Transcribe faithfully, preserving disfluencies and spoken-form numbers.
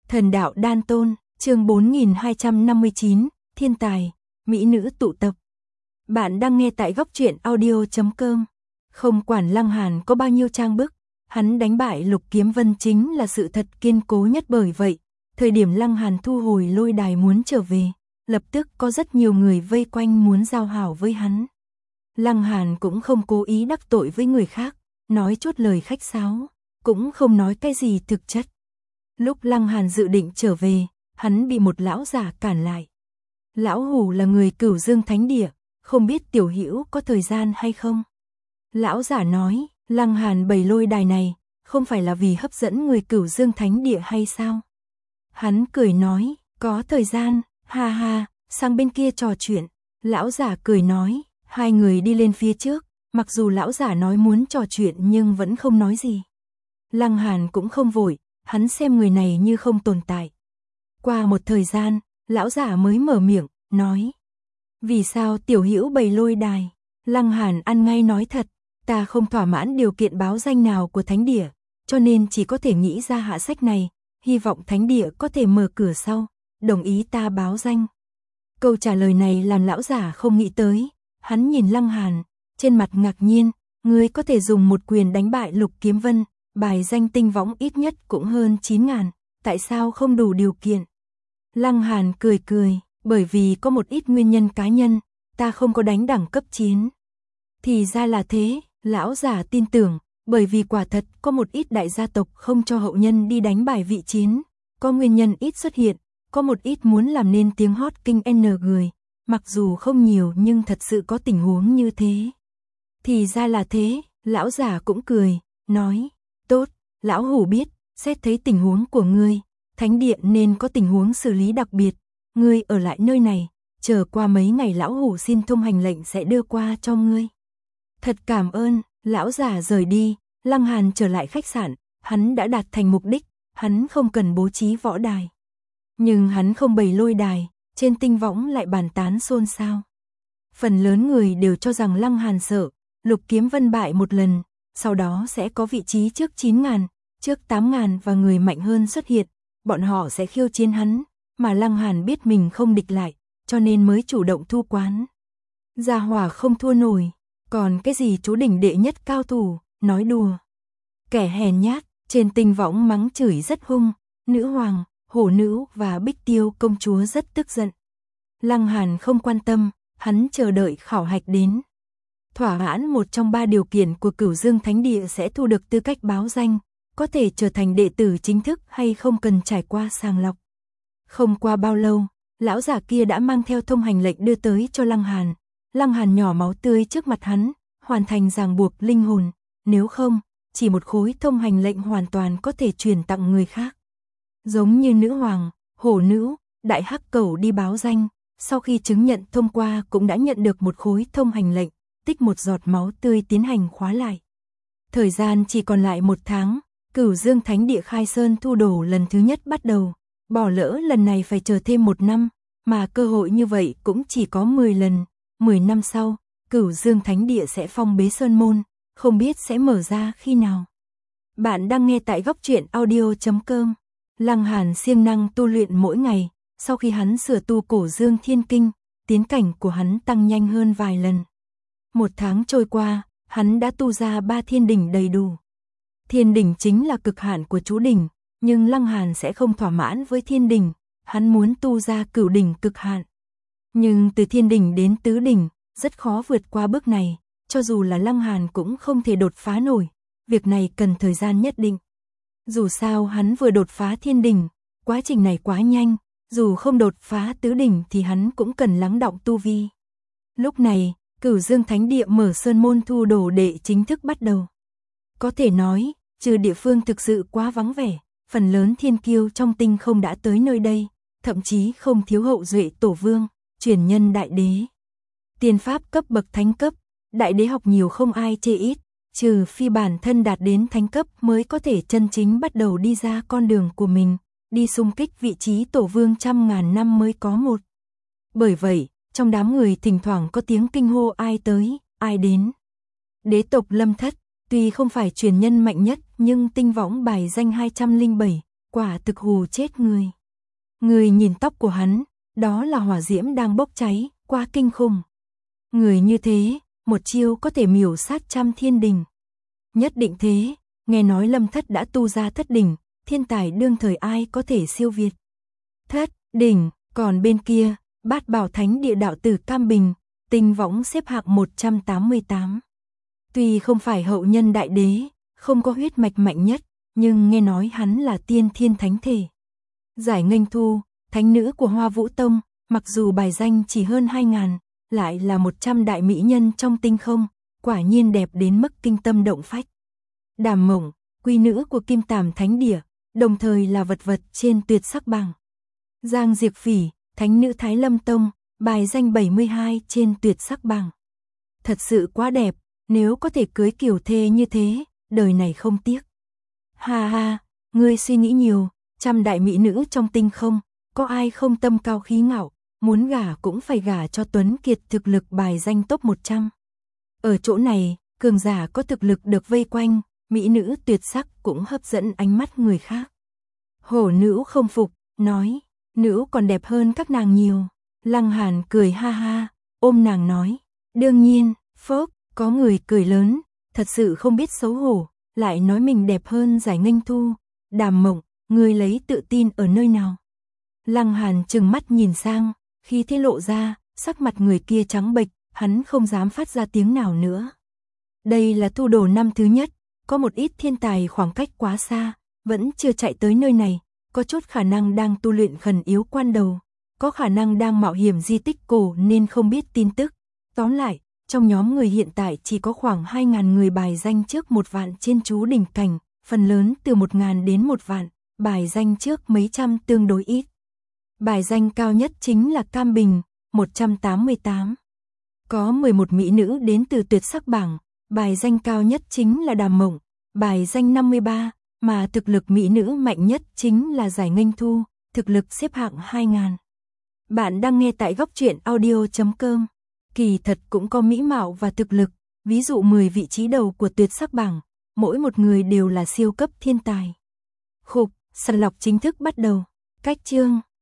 Thần đạo đan tôn, chương bốn nghìn hai trăm năm mươi chín, thiên tài, mỹ nữ tụ tập. Bạn đang nghe tại góc truyện audio chấm com. Không quản Lăng Hàn có bao nhiêu trang bức, hắn đánh bại Lục Kiếm Vân chính là sự thật kiên cố nhất, bởi vậy, thời điểm Lăng Hàn thu hồi lôi đài muốn trở về, lập tức có rất nhiều người vây quanh muốn giao hảo với hắn. Lăng Hàn cũng không cố ý đắc tội với người khác, nói chút lời khách sáo, cũng không nói cái gì thực chất. Lúc Lăng Hàn dự định trở về, hắn bị một lão giả cản lại. Lão Hủ là người Cửu Dương Thánh Địa, không biết Tiểu Hữu có thời gian hay không? Lão giả nói, Lăng Hàn bày lôi đài này, không phải là vì hấp dẫn người Cửu Dương Thánh Địa hay sao? Hắn cười nói, có thời gian, ha ha, sang bên kia trò chuyện. Lão giả cười nói, hai người đi lên phía trước, mặc dù lão giả nói muốn trò chuyện nhưng vẫn không nói gì. Lăng Hàn cũng không vội, hắn xem người này như không tồn tại. Qua một thời gian, lão giả mới mở miệng, nói, vì sao Tiểu Hữu bày lôi đài? Lăng Hàn ăn ngay nói thật, ta không thỏa mãn điều kiện báo danh nào của Thánh Địa, cho nên chỉ có thể nghĩ ra hạ sách này, hy vọng Thánh Địa có thể mở cửa sau, đồng ý ta báo danh. Câu trả lời này làm lão giả không nghĩ tới, hắn nhìn Lăng Hàn, trên mặt ngạc nhiên, ngươi có thể dùng một quyền đánh bại Lục Kiếm Vân, bài danh tinh võng ít nhất cũng hơn chín ngàn, tại sao không đủ điều kiện? Lăng Hàn cười cười, bởi vì có một ít nguyên nhân cá nhân, ta không có đánh đẳng cấp chiến. Thì ra là thế, lão giả tin tưởng, bởi vì quả thật có một ít đại gia tộc không cho hậu nhân đi đánh bài vị chiến, có nguyên nhân ít xuất hiện, có một ít muốn làm nên tiếng hót kinh N người, mặc dù không nhiều nhưng thật sự có tình huống như thế. Thì ra là thế, lão giả cũng cười, nói, tốt, lão hủ biết, xét thấy tình huống của ngươi, Thánh Địa nên có tình huống xử lý đặc biệt, ngươi ở lại nơi này, chờ qua mấy ngày lão hủ xin thông hành lệnh sẽ đưa qua cho ngươi. Thật cảm ơn, lão giả rời đi, Lăng Hàn trở lại khách sạn, hắn đã đạt thành mục đích, hắn không cần bố trí võ đài. Nhưng hắn không bày lôi đài, trên tinh võng lại bàn tán xôn xao. Phần lớn người đều cho rằng Lăng Hàn sợ, Lục Kiếm Vân bại một lần, sau đó sẽ có vị trí trước chín ngàn, trước tám ngàn và người mạnh hơn xuất hiện, bọn họ sẽ khiêu chiến hắn, mà Lăng Hàn biết mình không địch lại, cho nên mới chủ động thu quán. Gia hỏa không thua nổi, còn cái gì chú đỉnh đệ nhất cao thủ, nói đùa. Kẻ hèn nhát, trên tinh võng mắng chửi rất hung, nữ hoàng, hổ nữ và Bích Tiêu công chúa rất tức giận. Lăng Hàn không quan tâm, hắn chờ đợi khảo hạch đến. Thỏa mãn một trong ba điều kiện của Cửu Dương Thánh Địa sẽ thu được tư cách báo danh, có thể trở thành đệ tử chính thức hay không cần trải qua sàng lọc. Không qua bao lâu, lão giả kia đã mang theo thông hành lệnh đưa tới cho Lăng Hàn. Lăng Hàn nhỏ máu tươi trước mặt hắn, hoàn thành ràng buộc linh hồn, nếu không, chỉ một khối thông hành lệnh hoàn toàn có thể truyền tặng người khác. Giống như nữ hoàng, hổ nữ, đại hắc cẩu đi báo danh, sau khi chứng nhận thông qua cũng đã nhận được một khối thông hành lệnh, tích một giọt máu tươi tiến hành khóa lại. Thời gian chỉ còn lại một tháng, Cửu Dương Thánh Địa khai sơn thu đồ lần thứ nhất bắt đầu, bỏ lỡ lần này phải chờ thêm một năm, mà cơ hội như vậy cũng chỉ có mười lần, mười năm sau, Cửu Dương Thánh Địa sẽ phong bế sơn môn, không biết sẽ mở ra khi nào. Bạn đang nghe tại góc truyện audio chấm com. Lăng Hàn siêng năng tu luyện mỗi ngày, sau khi hắn sửa tu Cổ Dương Thiên Kinh, tiến cảnh của hắn tăng nhanh hơn vài lần. Một tháng trôi qua, hắn đã tu ra ba thiên đỉnh đầy đủ. Thiên đỉnh chính là cực hạn của chú đỉnh, nhưng Lăng Hàn sẽ không thỏa mãn với thiên đỉnh, hắn muốn tu ra cửu đỉnh cực hạn. Nhưng từ thiên đỉnh đến tứ đỉnh, rất khó vượt qua bước này, cho dù là Lăng Hàn cũng không thể đột phá nổi, việc này cần thời gian nhất định. Dù sao hắn vừa đột phá thiên đỉnh, quá trình này quá nhanh, dù không đột phá tứ đỉnh thì hắn cũng cần lắng đọng tu vi. Lúc này, Cửu Dương Thánh Địa mở sơn môn thu đồ đệ chính thức bắt đầu. Có thể nói, trừ địa phương thực sự quá vắng vẻ, phần lớn thiên kiêu trong tinh không đã tới nơi đây, thậm chí không thiếu hậu duệ tổ vương, truyền nhân đại đế. Tiên pháp cấp bậc thánh cấp, đại đế học nhiều không ai chê ít, trừ phi bản thân đạt đến thánh cấp mới có thể chân chính bắt đầu đi ra con đường của mình, đi xung kích vị trí tổ vương trăm ngàn năm mới có một. Bởi vậy, trong đám người thỉnh thoảng có tiếng kinh hô ai tới, ai đến. Đế tộc Lâm Thất, tuy không phải truyền nhân mạnh nhất nhưng tinh võng bài danh hai trăm lẻ bảy, quả thực hù chết người. Người nhìn tóc của hắn, đó là hỏa diễm đang bốc cháy, quá kinh khủng. Người như thế, một chiêu có thể miểu sát trăm thiên đình. Nhất định thế, nghe nói Lâm Thất đã tu ra thất đỉnh, thiên tài đương thời ai có thể siêu việt. Thất đỉnh, còn bên kia, Bát Bảo Thánh Địa đạo tử Cam Bình, tinh võng xếp hạng một trăm tám mươi tám. Tuy không phải hậu nhân đại đế, không có huyết mạch mạnh nhất, nhưng nghe nói hắn là tiên thiên thánh thể. Giải Nghênh Thu, thánh nữ của Hoa Vũ Tông, mặc dù bài danh chỉ hơn hai ngàn, lại là một trăm đại mỹ nhân trong tinh không, quả nhiên đẹp đến mức kinh tâm động phách. Đàm Mộng, quy nữ của Kim Tàm Thánh Địa, đồng thời là vật vật trên tuyệt sắc bảng. Giang Diệp Phỉ, thánh nữ Thái Lâm Tông, bài danh bảy mươi hai trên tuyệt sắc bảng. Thật sự quá đẹp, nếu có thể cưới kiểu thê như thế, đời này không tiếc. Ha ha, ngươi suy nghĩ nhiều, trăm đại mỹ nữ trong tinh không, có ai không tâm cao khí ngạo, muốn gả cũng phải gả cho Tuấn Kiệt thực lực bài danh top một trăm. Ở chỗ này, cường giả có thực lực được vây quanh, mỹ nữ tuyệt sắc cũng hấp dẫn ánh mắt người khác. Hổ nữ không phục, nói, nữ còn đẹp hơn các nàng nhiều. Lăng Hàn cười ha ha, ôm nàng nói, đương nhiên, phốc, có người cười lớn, thật sự không biết xấu hổ, lại nói mình đẹp hơn Giải Nghênh Thu. Đàm Mộng, ngươi lấy tự tin ở nơi nào? Lăng Hàn trừng mắt nhìn sang, khi thế lộ ra, sắc mặt người kia trắng bệch, hắn không dám phát ra tiếng nào nữa. Đây là thu đồ năm thứ nhất, có một ít thiên tài khoảng cách quá xa, vẫn chưa chạy tới nơi này, có chút khả năng đang tu luyện khẩn yếu quan đầu, có khả năng đang mạo hiểm di tích cổ nên không biết tin tức. Tóm lại, trong nhóm người hiện tại chỉ có khoảng hai ngàn người bài danh trước một vạn trên chú đỉnh cảnh, phần lớn từ một ngàn đến một vạn, bài danh trước mấy trăm tương đối ít. Bài danh cao nhất chính là Cam Bình, một trăm tám mươi tám. Có mười một mỹ nữ đến từ tuyệt sắc bảng, bài danh cao nhất chính là Đàm Mộng, bài danh năm mươi ba, mà thực lực mỹ nữ mạnh nhất chính là Giải Nghênh Thu, thực lực xếp hạng hai ngàn. Bạn đang nghe tại góc truyện audio chấm com. Kỳ thật cũng có mỹ mạo và thực lực, ví dụ mười vị trí đầu của tuyệt sắc bảng, mỗi một người đều là siêu cấp thiên tài. Khục, sàng lọc chính thức bắt đầu. Cách chương